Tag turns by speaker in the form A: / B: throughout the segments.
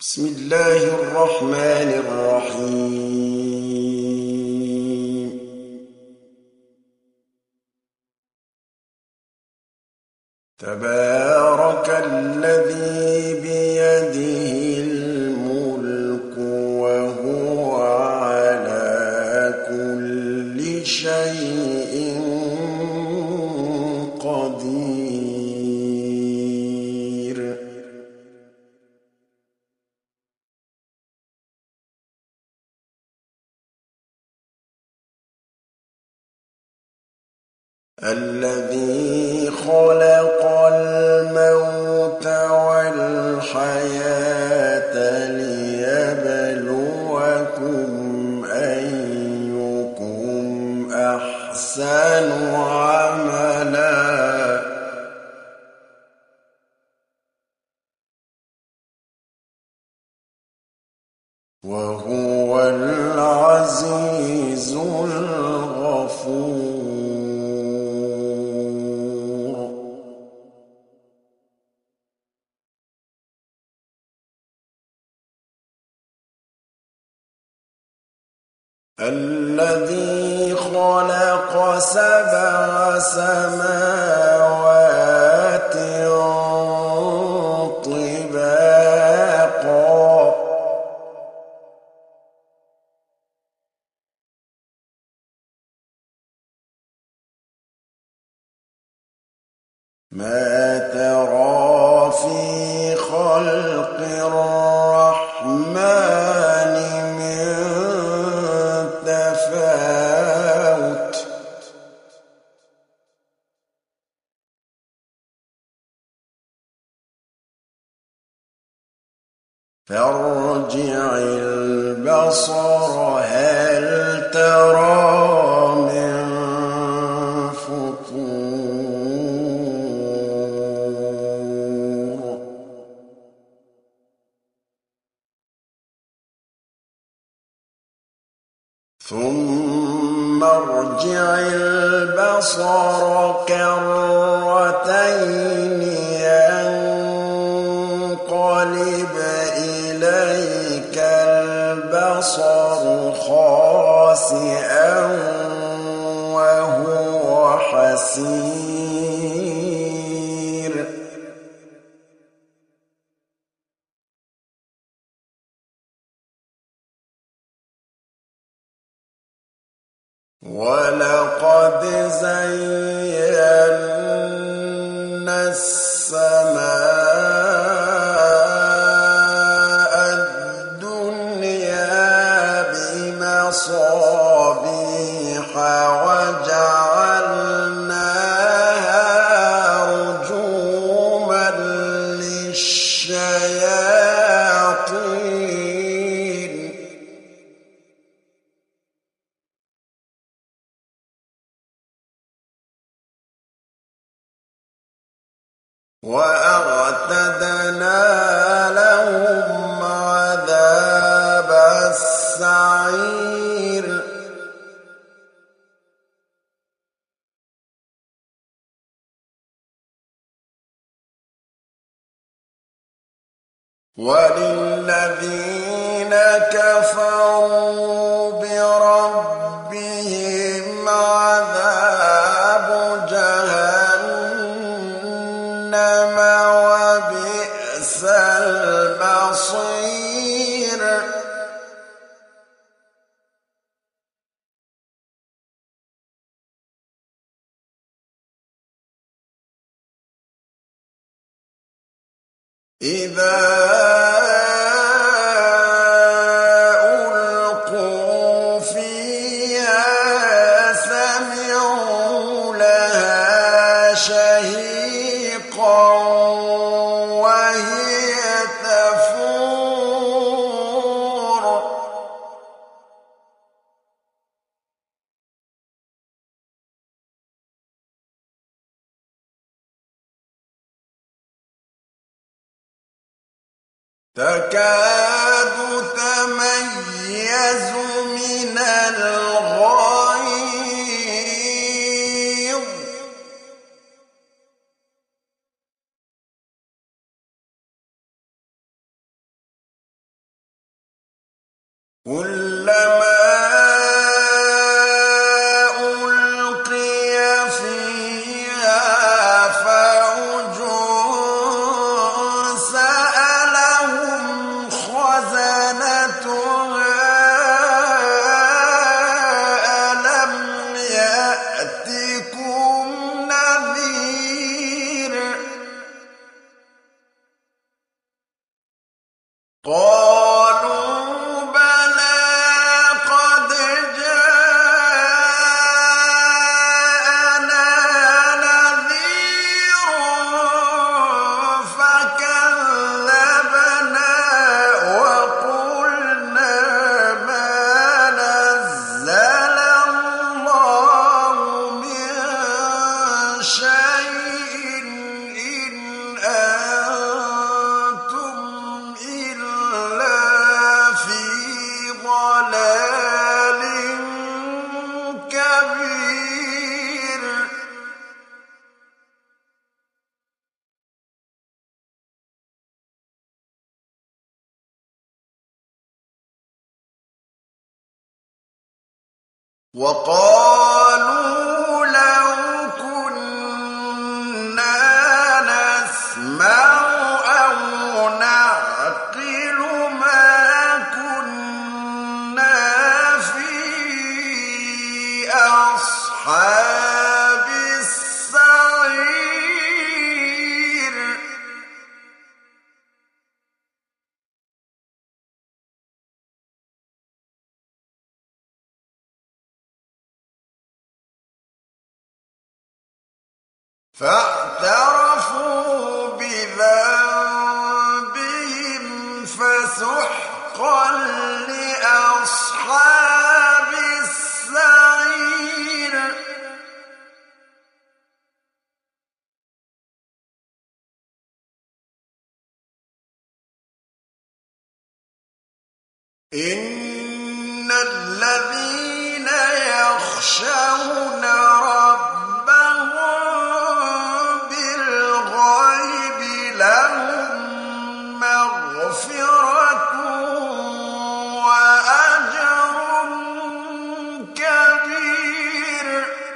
A: بسم الله الرحمن الرحيم تبارك الذي بيده الملك وهو على كل شيء قدير الذي خلق الموت والحياة ليبلوكم أيكم أحسن عملا وهو العزيز الغفور الذي خلق 7 سماوات طباقا ما ترى في خلق الرحمن من تفاوت فارجع البصر هل ترى من فطور ثم ارجع البصر كرتين ينقلب إليك البصر خاسئا وهو حسير ولقد زينا السماء الدنيا بمصابيح وجعلناها رجوما للشياطين وأعتدنا لهم عذاب السعير وللذين كفروا بربهم عذاب جهنم وبئس المصير إذا ألقوا فيها سمعوا لها شهيقا وهي تفور تكاد تميز من الغيظ كلما ألقي فيها فوج سألهم خزنتها ألم يأتكم نذير قالوا بلى قد جاءنا نذير فكذبنا وقلنا ما نزل الله من شيء إن أنتم إلا في ضلال كبير وقالوا لو كنا نسمع أو نعقل ما كنا في أصحاب السعير فاعترفوا بذنبهم فسحقا لأصحاب السعير إن الذين يخشون ربهم بالغيب لهم مغفرة وأجر كبير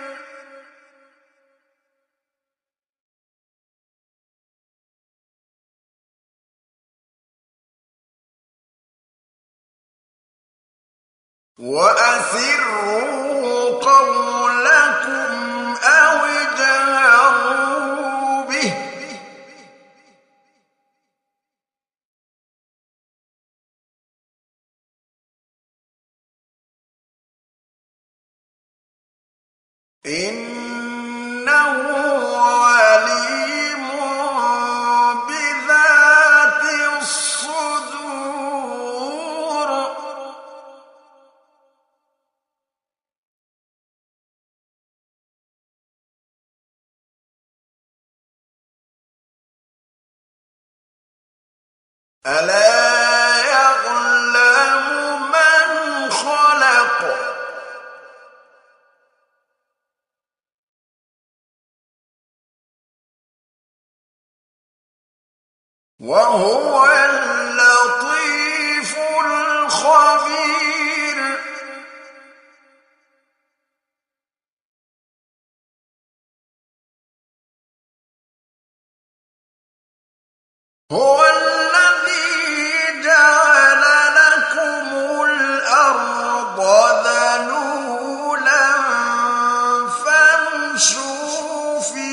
A: وأسروا قولكم أو اجهروا به إنه عليم بذات الصدور ألا يعلم من خلق وهو اللطيف الخبير هو الذي جعل لكم الأرض ذلولا فامشوا في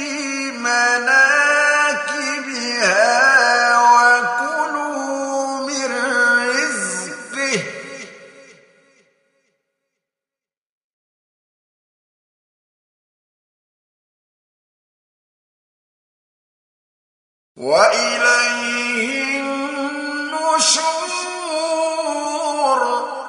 A: مناكبها وكلوا من رزقه وإليه النشور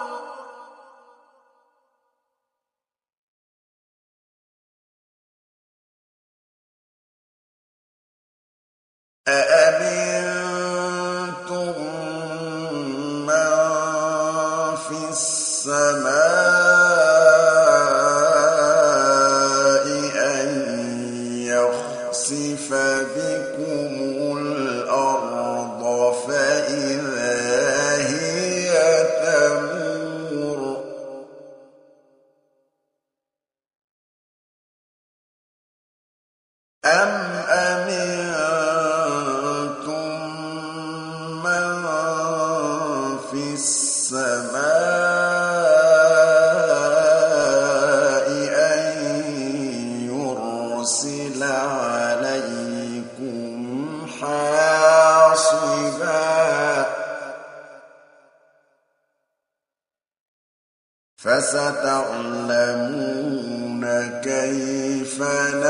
A: أأمنتم من في السماء أن يخسف بكم فستعلمون كيف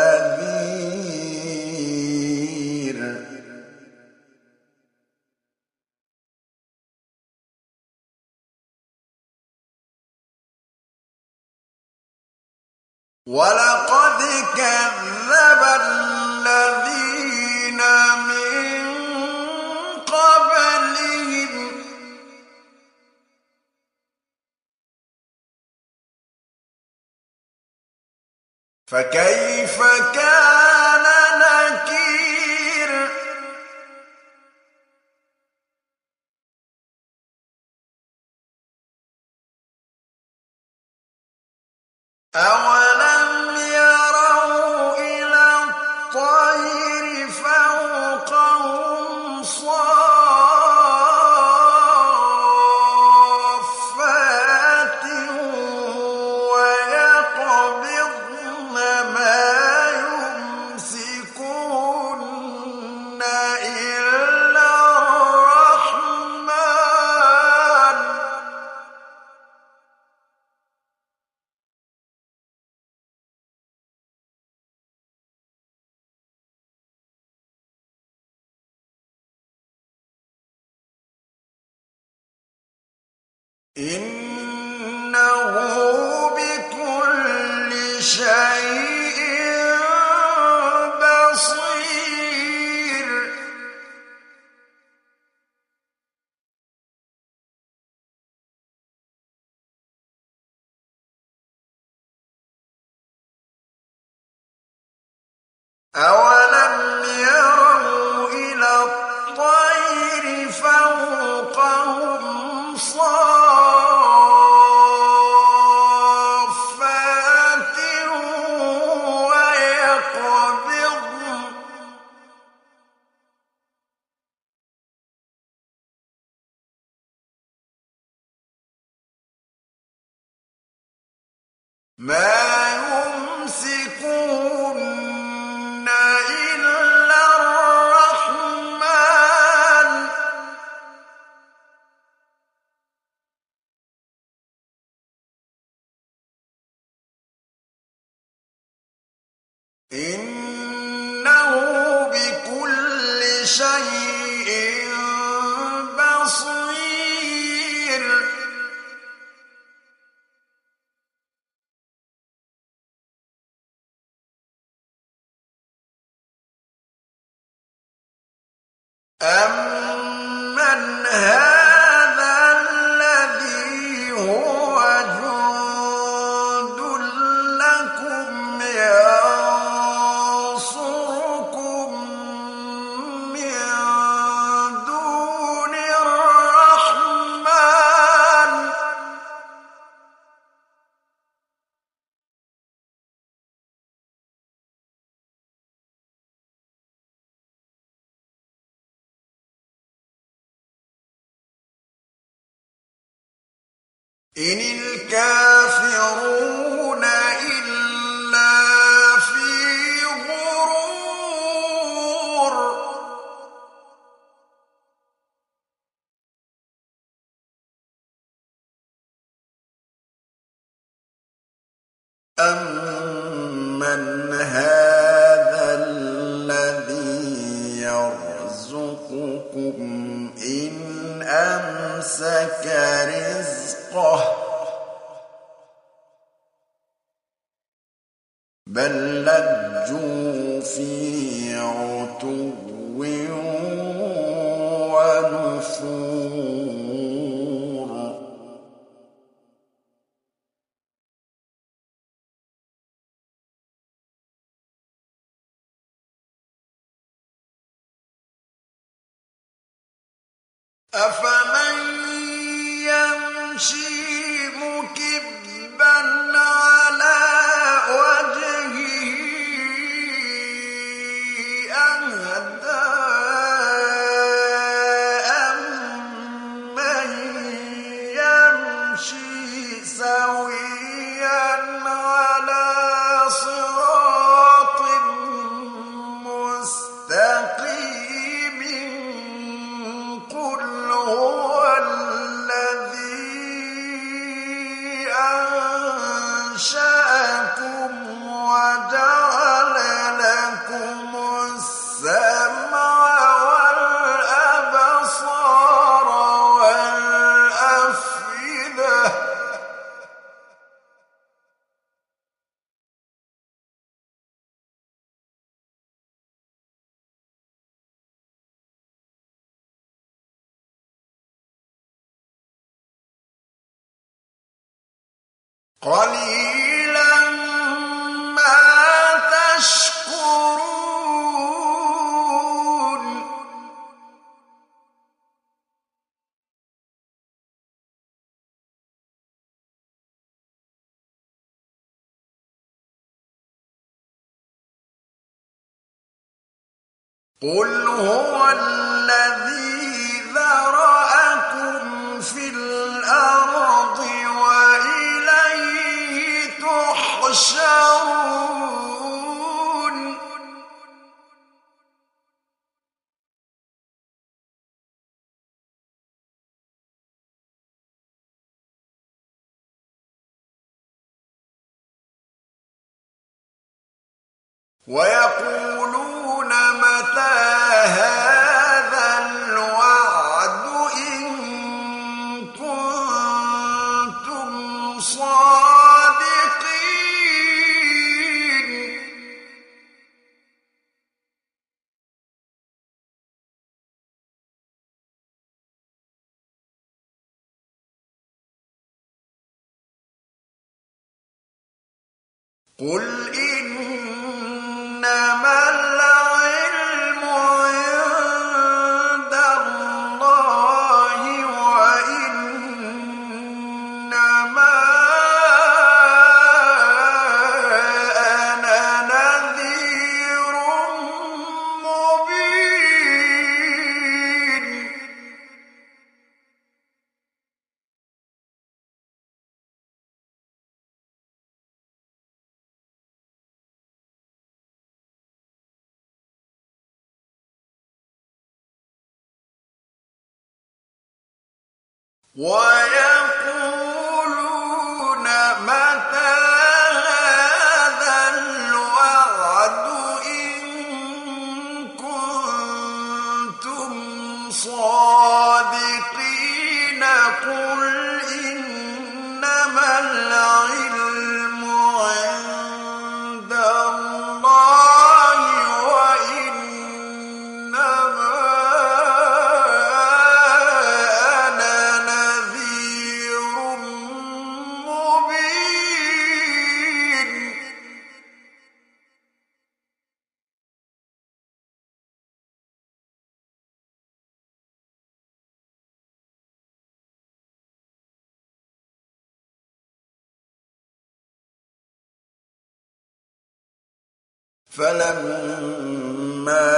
A: نذير ولقد كذب الذين من قبلهم فكيف كان نكير أولم يروا إلى الطير فوقهم صافات ويقبضن ما يمسكون إلا الرحمن إنه بكل شيء بصير أولم يروا إلى الطير فوقهم صافات ويقبضن ما يمسكون إلا الرحمن إنه بكل شيء بصير أَمَّنْ هَذَا الَّذِي هُوَ جُندٌ لَّكُمْ يَنصُرُكُم مِّن دُونِ الرَّحْمَٰنِ إِنِ الْكَافِرُونَ إِلَّا فِي غُرُورٍ أَمَّنْ هَٰذَا الَّذِي يَرْزُقُكُمْ إِنْ أَمْسَكَ رِزْقَهُ بَل لَّجُّوا فِي عُتُوٍّ وَنُفُورٍ أَفَمَن يَمْشِي مُكِبًّا عَلَىٰ وَجْهِهِ أَهْدَىٰ أَمَّن يَمْشِي سَوِيًّا عَلَىٰ صِرَاطٍ مُّسْتَقِيمٍ قُلْ هُوَ الَّذِي قليلا ما تشكرون قل هو الذي ذرأكم في الأرض وإليه تحشرون ويقولون متى هذا الوعد إن كنتم صادقين قل إنما العلم عند الله وإنما أنا نذير مبين ويقولون متى هذا الوعد إن كنتم صادقين قل إنما العلم عند الله وإنما أنا نذير مبين فلما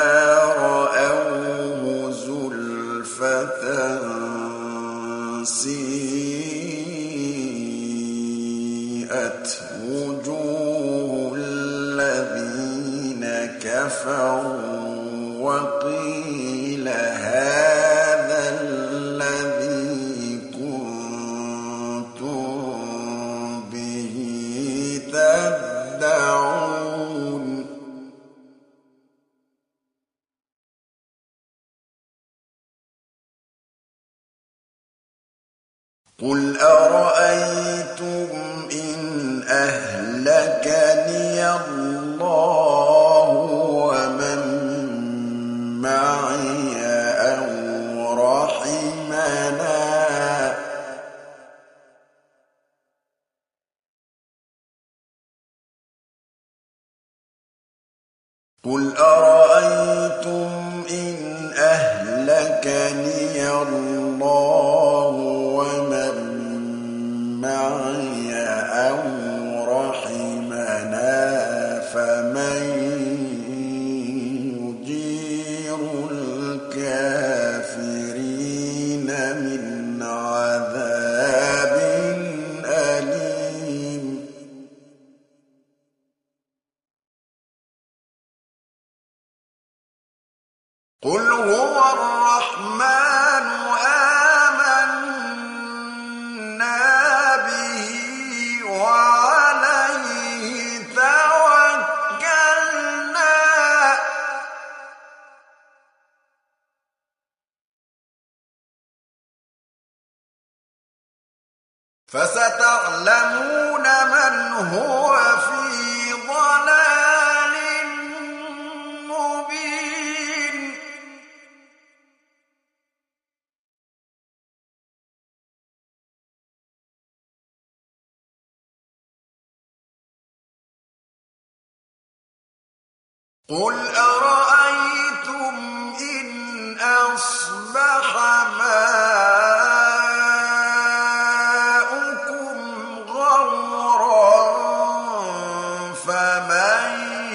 A: رأوه زلفة سيئت وجوه الذين كفروا وقيل هذا الذي كنتم به تدعون قل أرأيتم إن أهلكني الله ومن معي أو رحمنا قل أرأيتم إن أهلكني الله ومن معي أو رحمنا فمن يجير الكافرين من عذاب أليم قل هو الرحمن آمنا به وعليه توكلنا فستعلمون من هو في ضلال مبين قل أرأيتم إن أصبح ماؤكم غورا فمن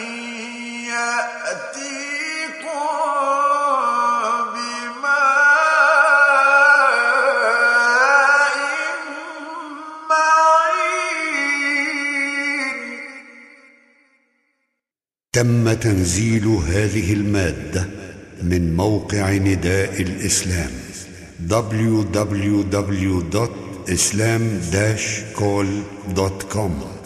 A: يأتيكم بماء معين.
B: تم تنزيل هذه المادة من موقع نداء الإسلام www.islam-call.com